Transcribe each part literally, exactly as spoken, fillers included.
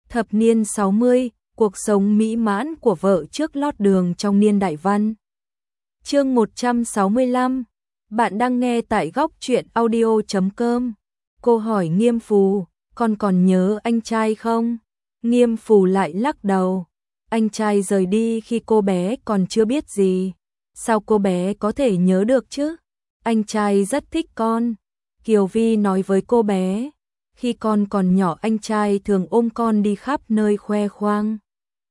Thập niên sáu mươi, cuộc sống mỹ mãn của vợ trước lót đường trong niên đại văn. Chương một trăm sáu mươi lăm. Bạn đang nghe tại góc truyện audio chấm com. Cô hỏi Nghiêm Phù, con còn nhớ anh trai không? Nghiêm Phù lại lắc đầu. Anh trai rời đi khi cô bé còn chưa biết gì. Sao cô bé có thể nhớ được chứ? Anh trai rất thích con. Kiều Vi nói với cô bé. Khi con còn nhỏ anh trai thường ôm con đi khắp nơi khoe khoang.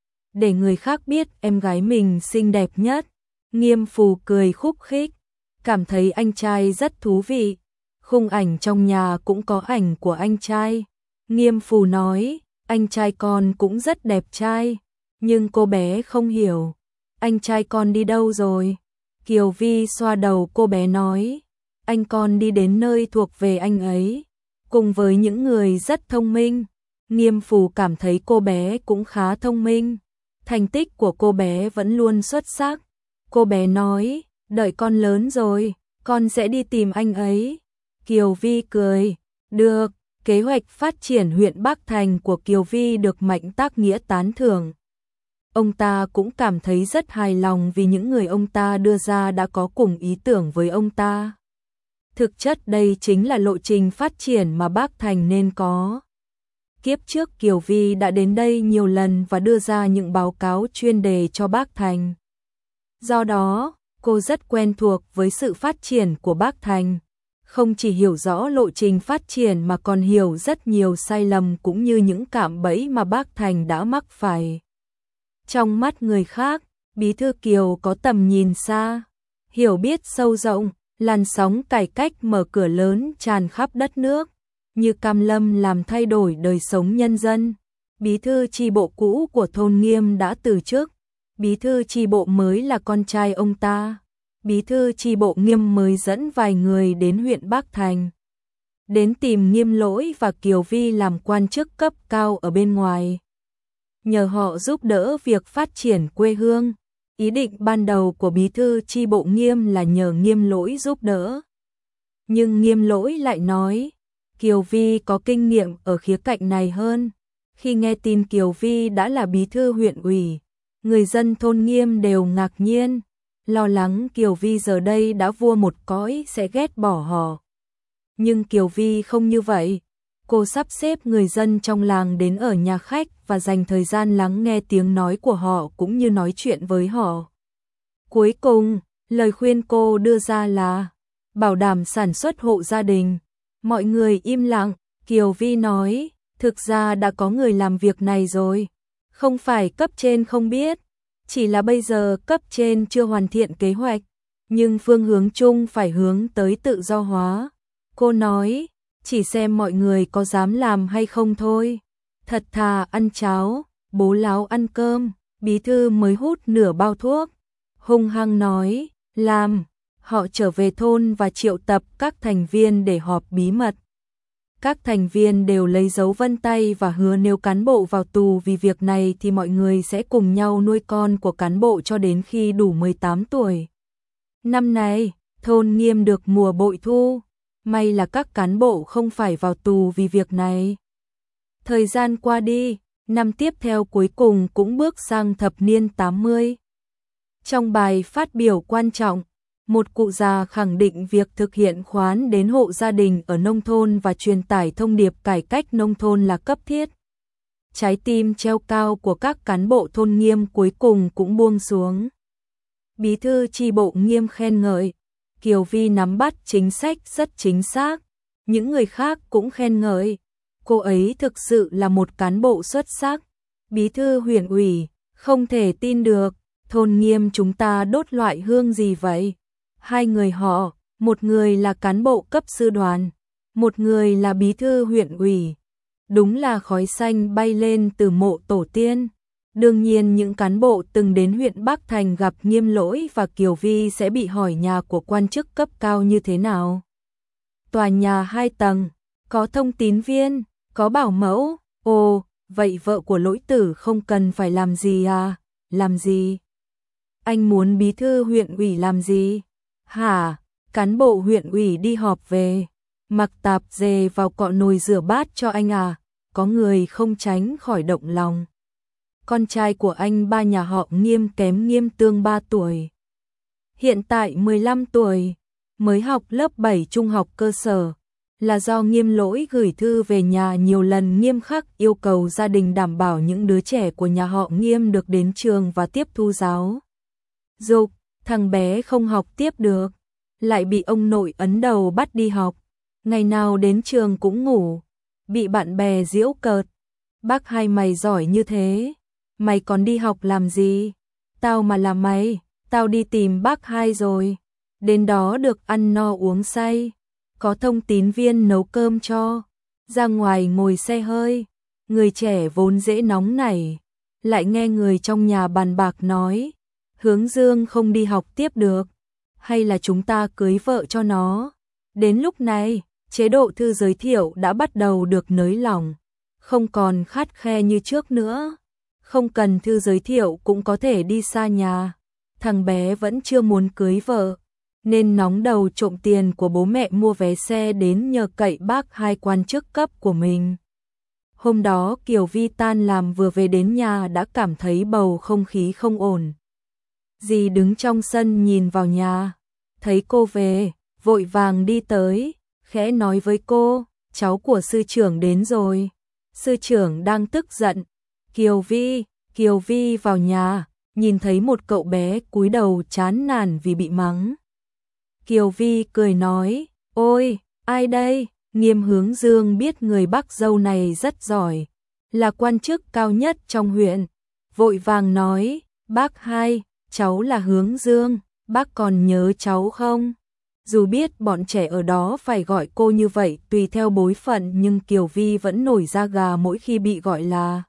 Để người khác biết em gái mình xinh đẹp nhất. Nghiêm Phù cười khúc khích. Cảm thấy anh trai rất thú vị. Khung ảnh trong nhà cũng có ảnh của anh trai. Nghiêm Phù nói, anh trai con cũng rất đẹp trai. Nhưng cô bé không hiểu. Anh trai con đi đâu rồi? Kiều Vi xoa đầu cô bé nói. Anh con đi đến nơi thuộc về anh ấy. Cùng với những người rất thông minh. Nghiêm Phù cảm thấy cô bé cũng khá thông minh. Thành tích của cô bé vẫn luôn xuất sắc. Cô bé nói, đợi con lớn rồi, con sẽ đi tìm anh ấy. Kiều Vi cười, được, kế hoạch phát triển huyện Bắc Thành của Kiều Vi được Mạnh Tác Nghĩa tán thưởng. Ông ta cũng cảm thấy rất hài lòng vì những người ông ta đưa ra đã có cùng ý tưởng với ông ta. Thực chất đây chính là lộ trình phát triển mà Bắc Thành nên có. Kiếp trước Kiều Vi đã đến đây nhiều lần và đưa ra những báo cáo chuyên đề cho Bắc Thành. Do đó, cô rất quen thuộc với sự phát triển của Bắc Thành. Không chỉ hiểu rõ lộ trình phát triển mà còn hiểu rất nhiều sai lầm cũng như những cạm bẫy mà Bắc Thành đã mắc phải. Trong mắt người khác, Bí thư Kiều có tầm nhìn xa, hiểu biết sâu rộng, làn sóng cải cách mở cửa lớn tràn khắp đất nước, như cam lâm làm thay đổi đời sống nhân dân. Bí thư chi bộ cũ của thôn Nghiêm đã từ chức, bí thư chi bộ mới là con trai ông ta. Bí thư chi bộ Nghiêm mới dẫn vài người đến huyện Bắc Thành, đến tìm Nghiêm Lỗi và Kiều Vi làm quan chức cấp cao ở bên ngoài. Nhờ họ giúp đỡ việc phát triển quê hương. Ý định ban đầu của bí thư chi bộ Nghiêm là nhờ Nghiêm Lỗi giúp đỡ. Nhưng Nghiêm Lỗi lại nói, Kiều Vi có kinh nghiệm ở khía cạnh này hơn. Khi nghe tin Kiều Vi đã là bí thư huyện ủy, người dân thôn Nghiêm đều ngạc nhiên, lo lắng Kiều Vi giờ đây đã vua một cõi sẽ ghét bỏ họ. Nhưng Kiều Vi không như vậy. Cô sắp xếp người dân trong làng đến ở nhà khách và dành thời gian lắng nghe tiếng nói của họ cũng như nói chuyện với họ. Cuối cùng, lời khuyên cô đưa ra là bảo đảm sản xuất hộ gia đình. Mọi người im lặng, Kiều Vi nói, thực ra đã có người làm việc này rồi. Không phải cấp trên không biết, chỉ là bây giờ cấp trên chưa hoàn thiện kế hoạch, nhưng phương hướng chung phải hướng tới tự do hóa. Cô nói, chỉ xem mọi người có dám làm hay không thôi. Thật thà ăn cháo, bố láo ăn cơm. Bí thư mới hút nửa bao thuốc, hung hăng nói, làm. Họ trở về thôn và triệu tập các thành viên để họp bí mật. Các thành viên đều lấy dấu vân tay và hứa nếu cán bộ vào tù vì việc này thì mọi người sẽ cùng nhau nuôi con của cán bộ cho đến khi đủ mười tám tuổi. Năm nay, thôn Nghiêm được mùa bội thu. May là các cán bộ không phải vào tù vì việc này. Thời gian qua đi, năm tiếp theo cuối cùng cũng bước sang thập niên tám mươi. Trong bài phát biểu quan trọng, một cụ già khẳng định việc thực hiện khoán đến hộ gia đình ở nông thôn và truyền tải thông điệp cải cách nông thôn là cấp thiết. Trái tim treo cao của các cán bộ thôn Nghiêm cuối cùng cũng buông xuống. Bí thư chi bộ Nghiêm khen ngợi, Kiều Vi nắm bắt chính sách rất chính xác. Những người khác cũng khen ngợi, cô ấy thực sự là một cán bộ xuất sắc. Bí thư huyện ủy, không thể tin được, thôn Nghiêm chúng ta đốt loại hương gì vậy? Hai người họ, một người là cán bộ cấp sư đoàn, một người là bí thư huyện ủy. Đúng là khói xanh bay lên từ mộ tổ tiên. Đương nhiên những cán bộ từng đến huyện Bắc Thành gặp Nghiêm Lỗi và Kiều Vi sẽ bị hỏi nhà của quan chức cấp cao như thế nào. Tòa nhà hai tầng, có thông tín viên, có bảo mẫu. Ồ, vậy vợ của Lỗi tử không cần phải làm gì à? Làm gì? Anh muốn bí thư huyện ủy làm gì? Hả? Cán bộ huyện ủy đi họp về, mặc tạp dề vào cọ nồi rửa bát cho anh à? có người không tránh khỏi động lòng. Con trai của anh ba nhà họ Nghiêm kém Nghiêm Tương ba tuổi. Hiện tại mười lăm tuổi, mới học lớp bảy trung học cơ sở. Là do Nghiêm Lỗi gửi thư về nhà nhiều lần nghiêm khắc yêu cầu gia đình đảm bảo những đứa trẻ của nhà họ Nghiêm được đến trường và tiếp thu giáo dục. Thằng bé không học tiếp được, lại bị ông nội ấn đầu bắt đi học. Ngày nào đến trường cũng ngủ, bị bạn bè giễu cợt. Bác Hai mày giỏi như thế, mày còn đi học làm gì? Tao mà là mày, tao đi tìm bác Hai rồi. Đến đó được ăn no uống say, có thông tín viên nấu cơm cho, ra ngoài ngồi xe hơi. Người trẻ vốn dễ nóng nảy, lại nghe người trong nhà bàn bạc nói, Hướng Dương không đi học tiếp được, hay là chúng ta cưới vợ cho nó. Đến lúc này, chế độ thư giới thiệu đã bắt đầu được nới lỏng, không còn khắt khe như trước nữa. Không cần thư giới thiệu cũng có thể đi xa nhà. Thằng bé vẫn chưa muốn cưới vợ, nên nóng đầu trộm tiền của bố mẹ mua vé xe đến nhờ cậy bác Hai quan chức cấp của mình. Hôm đó Kiều Vi tan làm vừa về đến nhà đã cảm thấy bầu không khí không ổn. Dì đứng trong sân nhìn vào nhà, thấy cô về, vội vàng đi tới, khẽ nói với cô, cháu của sư trưởng đến rồi. Sư trưởng đang tức giận. Kiều Vi, Kiều Vi vào nhà, nhìn thấy một cậu bé cúi đầu chán nản vì bị mắng. Kiều Vi cười nói, ôi, ai đây? Nghiêm Hướng Dương biết người bác dâu này rất giỏi, là quan chức cao nhất trong huyện. Vội vàng nói, bác Hai, cháu là Hướng Dương, bác còn nhớ cháu không? Dù biết bọn trẻ ở đó phải gọi cô như vậy tùy theo bối phận, nhưng Kiều Vi vẫn nổi da gà mỗi khi bị gọi là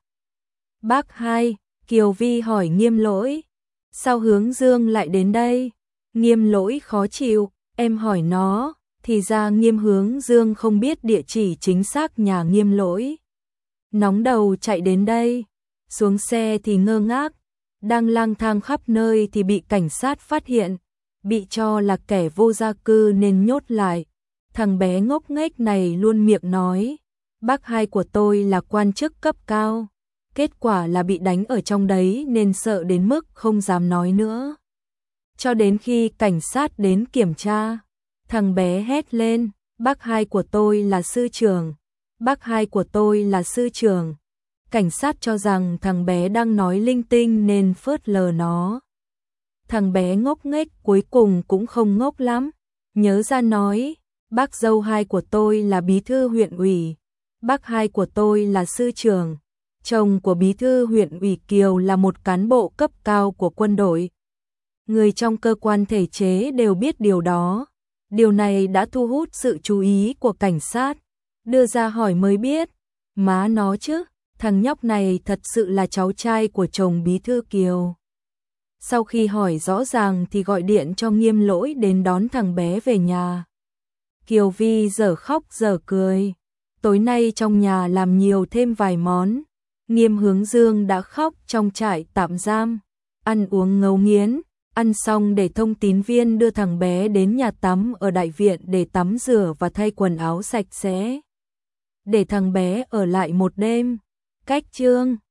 bác Hai. Kiều Vi hỏi Nghiêm Lỗi, sao Hướng Dương lại đến đây? Nghiêm Lỗi khó chịu, em hỏi nó. Thì ra Nghiêm Hướng Dương không biết địa chỉ chính xác nhà Nghiêm Lỗi. Nóng đầu chạy đến đây, xuống xe thì ngơ ngác, đang lang thang khắp nơi thì bị cảnh sát phát hiện, bị cho là kẻ vô gia cư nên nhốt lại. Thằng bé ngốc nghếch này luôn miệng nói, bác Hai của tôi là quan chức cấp cao, kết quả là bị đánh ở trong đấy nên sợ đến mức không dám nói nữa. Cho đến khi cảnh sát đến kiểm tra, thằng bé hét lên, bác Hai của tôi là sư trưởng, bác Hai của tôi là sư trưởng. Cảnh sát cho rằng thằng bé đang nói linh tinh nên phớt lờ nó. Thằng bé ngốc nghếch cuối cùng cũng không ngốc lắm, nhớ ra nói, bác dâu Hai của tôi là bí thư huyện ủy, bác Hai của tôi là sư trưởng, chồng của bí thư huyện ủy Kiều là một cán bộ cấp cao của quân đội. Người trong cơ quan thể chế đều biết điều đó. Điều này đã thu hút sự chú ý của cảnh sát, đưa ra hỏi mới biết, má nó chứ, thằng nhóc này thật sự là cháu trai của chồng bí thư Kiều. Sau khi hỏi rõ ràng thì gọi điện cho Nghiêm Lỗi đến đón thằng bé về nhà. Kiều Vi dở khóc dở cười, tối nay trong nhà làm nhiều thêm vài món. Nghiêm Hướng Dương đã khóc trong trại tạm giam, ăn uống ngấu nghiến. Ăn xong để thông tín viên đưa thằng bé đến nhà tắm ở đại viện để tắm rửa và thay quần áo sạch sẽ. Để thằng bé ở lại một đêm. Cách chương